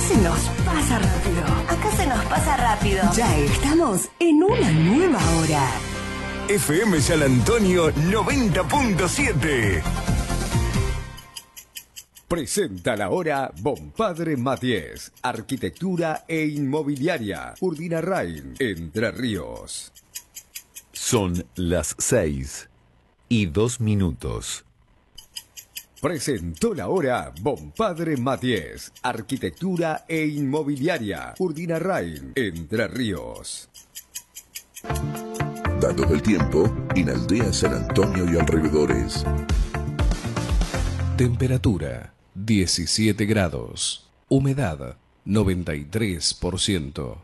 se nos pasa rápido. Acá se nos pasa rápido. Ya estamos en una nueva hora. FM San Antonio 90.7. Presenta la hora Bompadre Matías, Arquitectura e Inmobiliaria, Urdinarrain, Entre Ríos. Son las 6:02. Presentó la hora Bompadre Matías, Arquitectura e Inmobiliaria, Urdinarrain, Entre Ríos. Datos del tiempo en Aldea San Antonio y alrededores. Temperatura 17 grados. Humedad 93%.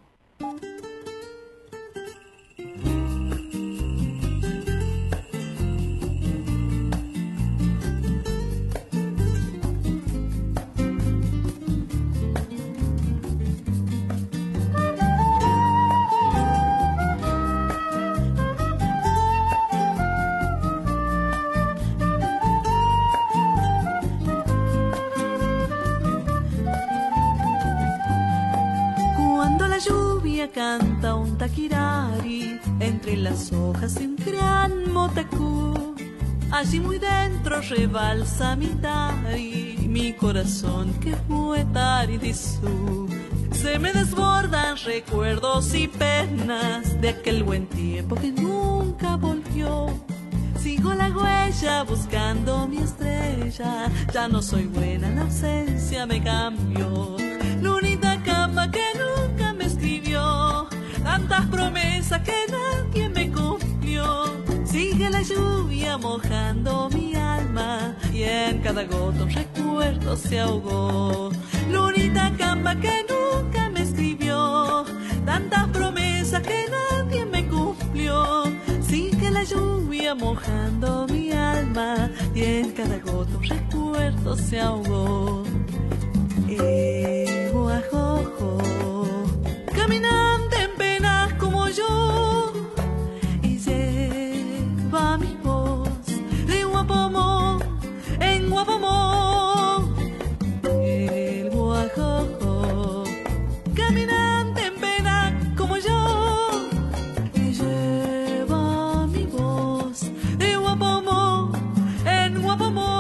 Canta un taquirari entre las hojas de un gran motacú. Allí muy dentro rebalsa mi tari, mi corazón que fue tari de su. Se me desbordan recuerdos y penas de aquel buen tiempo que nunca volvió. Sigo la huella buscando mi estrella, ya no soy buena, la ausencia me cambió. Lunita cama que nunca me escribió, tantas promesas que nadie me cumplió. Sigue la lluvia mojando mi alma y en cada gota un recuerdo se ahogó. Lunita cama que nunca me escribió, tantas promesas que nadie me cumplió. Sigue la lluvia mojando mi alma y en cada gota un recuerdo se ahogó. Guajojo, caminante en penas como yo, y lleva mi voz de Guapomo en Guapomo. El guajojo, caminante en penas como yo, y lleva mi voz de Guapomo en Guapomo.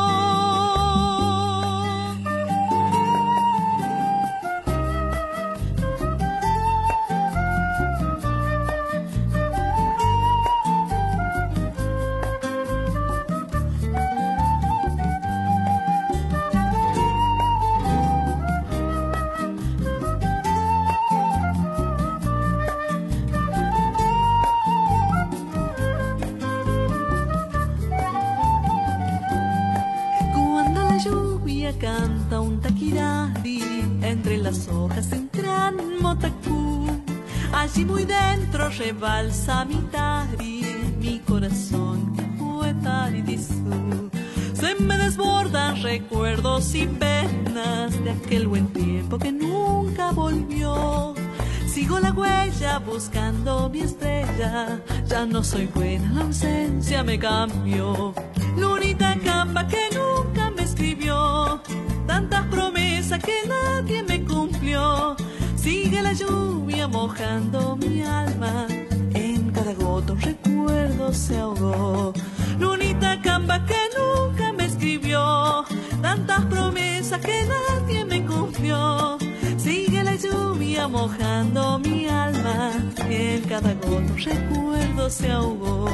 Canta un taquirari entre las hojas de un gran motacú. Allí muy dentro rebalsa mi tari, mi corazón que fue taridizú. Se me desbordan recuerdos y penas de aquel buen tiempo que nunca volvió. Sigo la huella buscando mi estrella, ya no soy buena, la ausencia me cambió. Lunita camba que nunca me escribió, tantas promesas que nadie me cumplió. Sigue la lluvia mojando mi alma, en cada gota un recuerdo se ahogó. Lunita camba que nunca me escribió, tantas promesas que nadie me cumplió. Sigue la lluvia mojando mi alma, en cada gota un recuerdo se ahogó.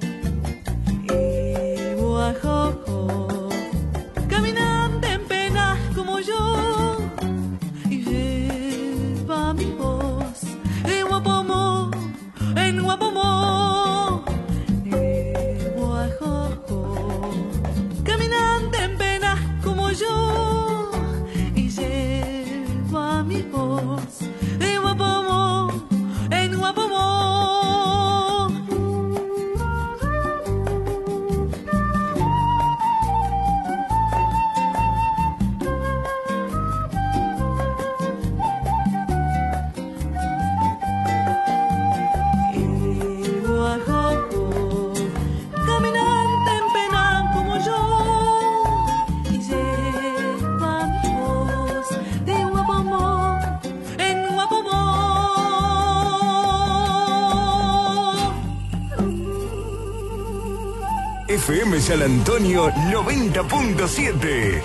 Guajojo, caminante en penas como yo, y lleva mi voz en Guapomo, en Guapomo. Guajojo, caminante en penas como yo, y lleva mi voz en Guapomo, en Guapomo. FM San Antonio 90.7.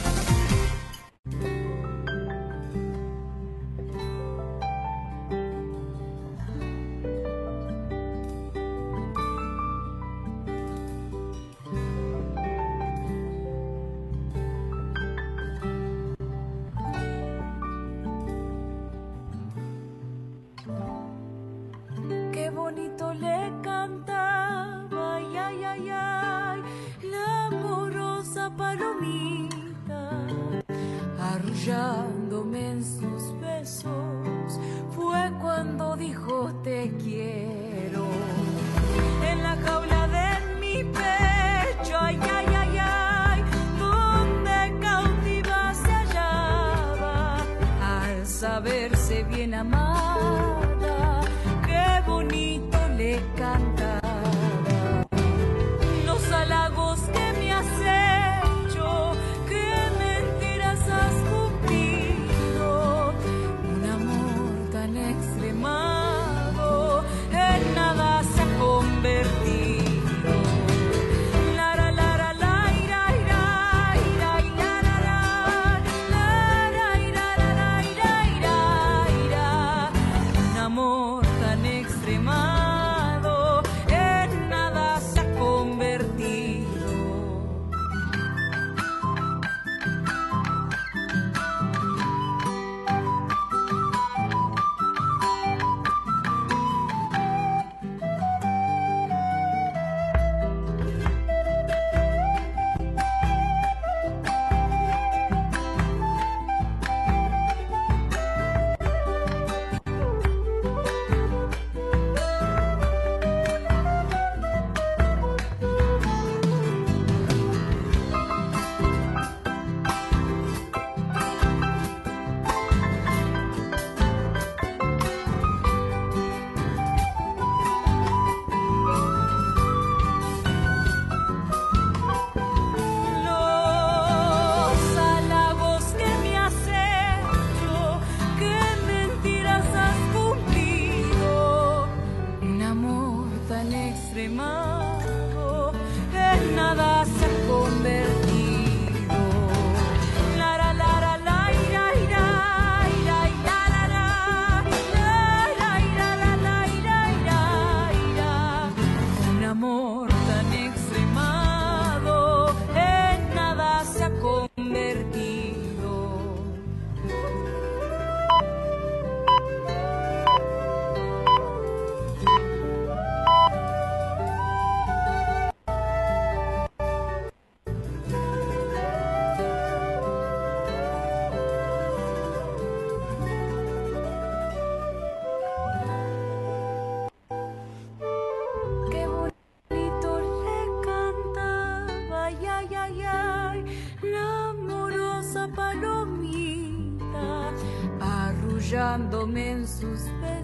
Arrullándome en sus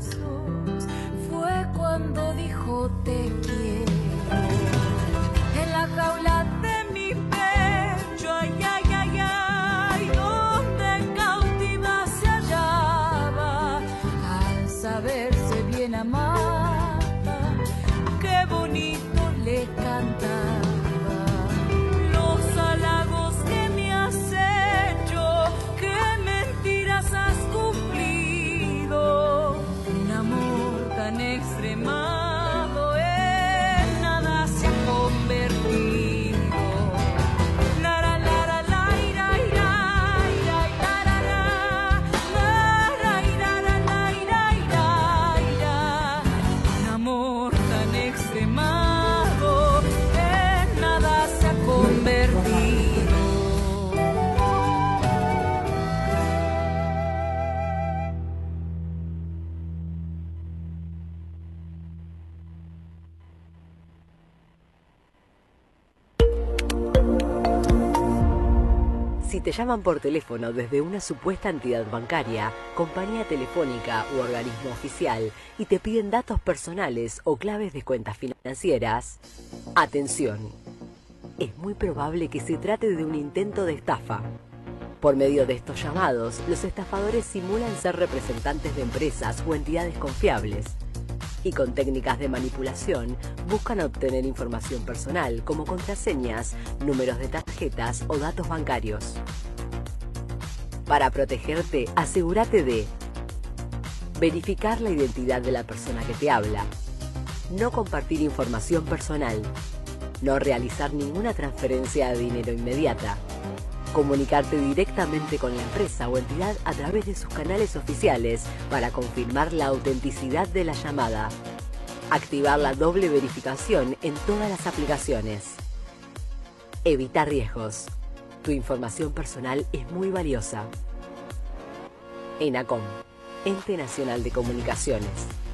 besos, fue cuando dijo te quiero. En la jaula de mi pecho, ay, ay, ay, ay, donde cautiva se hallaba, al saberse bien amada, qué bonito le cantaba. Los halagos que me has hecho, qué mentiras has cumplido. Un amor tan extremado en nada se ha convertido. La la la la la ira ira ira ira la la ira la la ira ira ira. Un amor tan extremado en nada se ha convertido. Si te llaman por teléfono desde una supuesta entidad bancaria, compañía telefónica u organismo oficial y te piden datos personales o claves de cuentas financieras, atención. Es muy probable que se trate de un intento de estafa. Por medio de estos llamados, los estafadores simulan ser representantes de empresas o entidades confiables. y con técnicas de manipulación buscan obtener información personal como contraseñas, números de tarjetas o datos bancarios. Para protegerte, asegúrate de verificar la identidad de la persona que te habla, no compartir información personal, no realizar ninguna transferencia de dinero inmediata, comunicarte directamente con la empresa o entidad a través de sus canales oficiales para confirmar la autenticidad de la llamada, activar la doble verificación en todas las aplicaciones. Evita riesgos. Tu información personal es muy valiosa. ENACOM, Ente Nacional de Comunicaciones.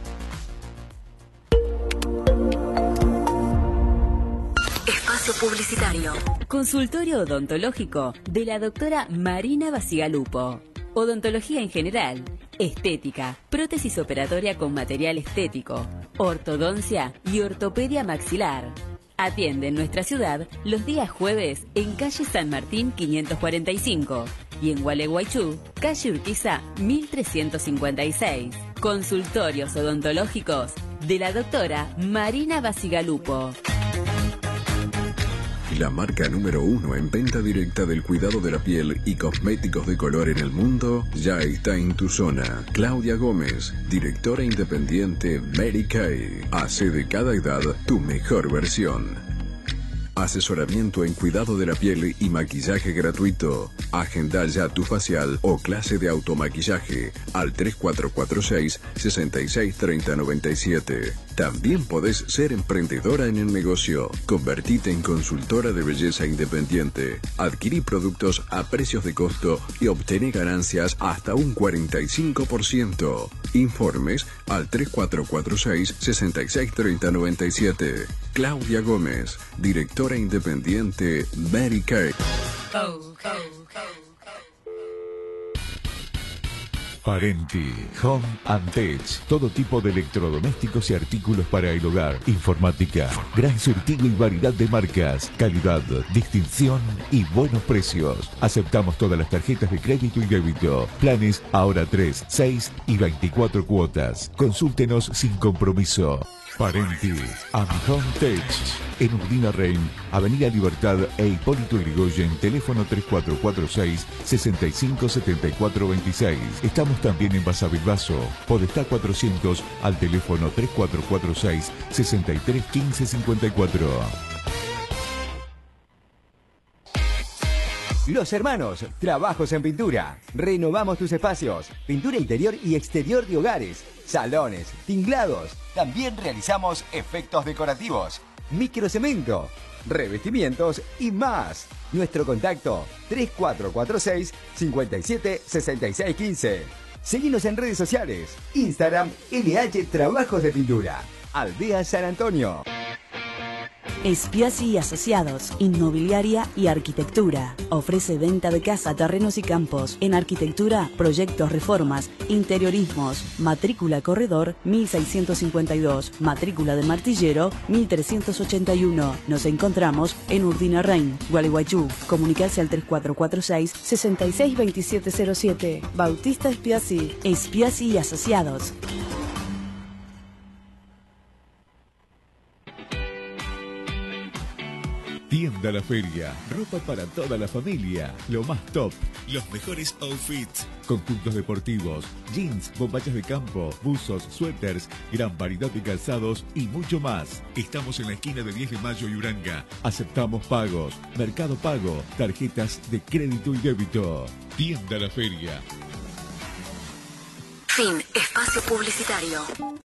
Espacio publicitario. Consultorio odontológico de la doctora Marina Basigalupo. Odontología en general, estética, prótesis operatoria con material estético, ortodoncia y ortopedia maxilar. Atiende en nuestra ciudad los días jueves en calle San Martín 545 y en Gualeguaychú, calle Urquiza 1356. Consultorios odontológicos de la doctora Marina Basigalupo. La marca número 1 en venta directa del cuidado de la piel y cosméticos de color en el mundo ya está en tu zona. Claudia Gómez, directora independiente Mary Kay. Hace de cada edad tu mejor versión. Asesoramiento en cuidado de la piel y maquillaje gratuito. Agenda ya tu facial o clase de automaquillaje al 3446 663097. También podés ser emprendedora en el negocio. Convertite en consultora de belleza independiente. Adquirí productos a precios de costo y obtené ganancias hasta un 45%. Informes al 3446 663097. Claudia Gómez, directora independiente Mary Kay. Parenti, Home and Tech, todo tipo de electrodomésticos y artículos para el hogar, informática, gran surtido y variedad de marcas, calidad, distinción y buenos precios. Aceptamos todas las tarjetas de crédito y débito, planes ahora 3, 6 y 24 cuotas. Consúltenos sin compromiso. Parenti and Home Tech, en Urdina Rein, Avenida Libertad e Hipólito Yrigoyen, teléfono 3446 657426. Estamos también en Basavilbaso, Podestá 400, al teléfono 3446 631554. Los Hermanos, trabajos en pintura. Renovamos tus espacios. Pintura interior y exterior de hogares, salones, tinglados. También realizamos efectos decorativos, microcemento, revestimientos y más. Nuestro contacto 3446 576615. Seguinos en redes sociales. Instagram LH Trabajos de Pintura. Aldea San Antonio. Espiazzi y Asociados, Inmobiliaria y Arquitectura. Ofrece venta de casa, terrenos y campos. En arquitectura, proyectos, reformas, interiorismos. Matrícula Corredor 1652. Matrícula de Martillero 1381. Nos encontramos en Urdina Rein, Gualeguaychú. Comunicarse al 3446 662707. Bautista Espiazzi. Espiazzi y Asociados. Tienda La Feria, ropa para toda la familia, lo más top, los mejores outfits, conjuntos deportivos, jeans, bombayas de campo, buzos, suéteres, gran variedad de calzados y mucho más. Estamos en la esquina de 10 de Mayo y Uranga. Aceptamos pagos, Mercado Pago, tarjetas de crédito y débito. Tienda La Feria. Fin. Espacio publicitario.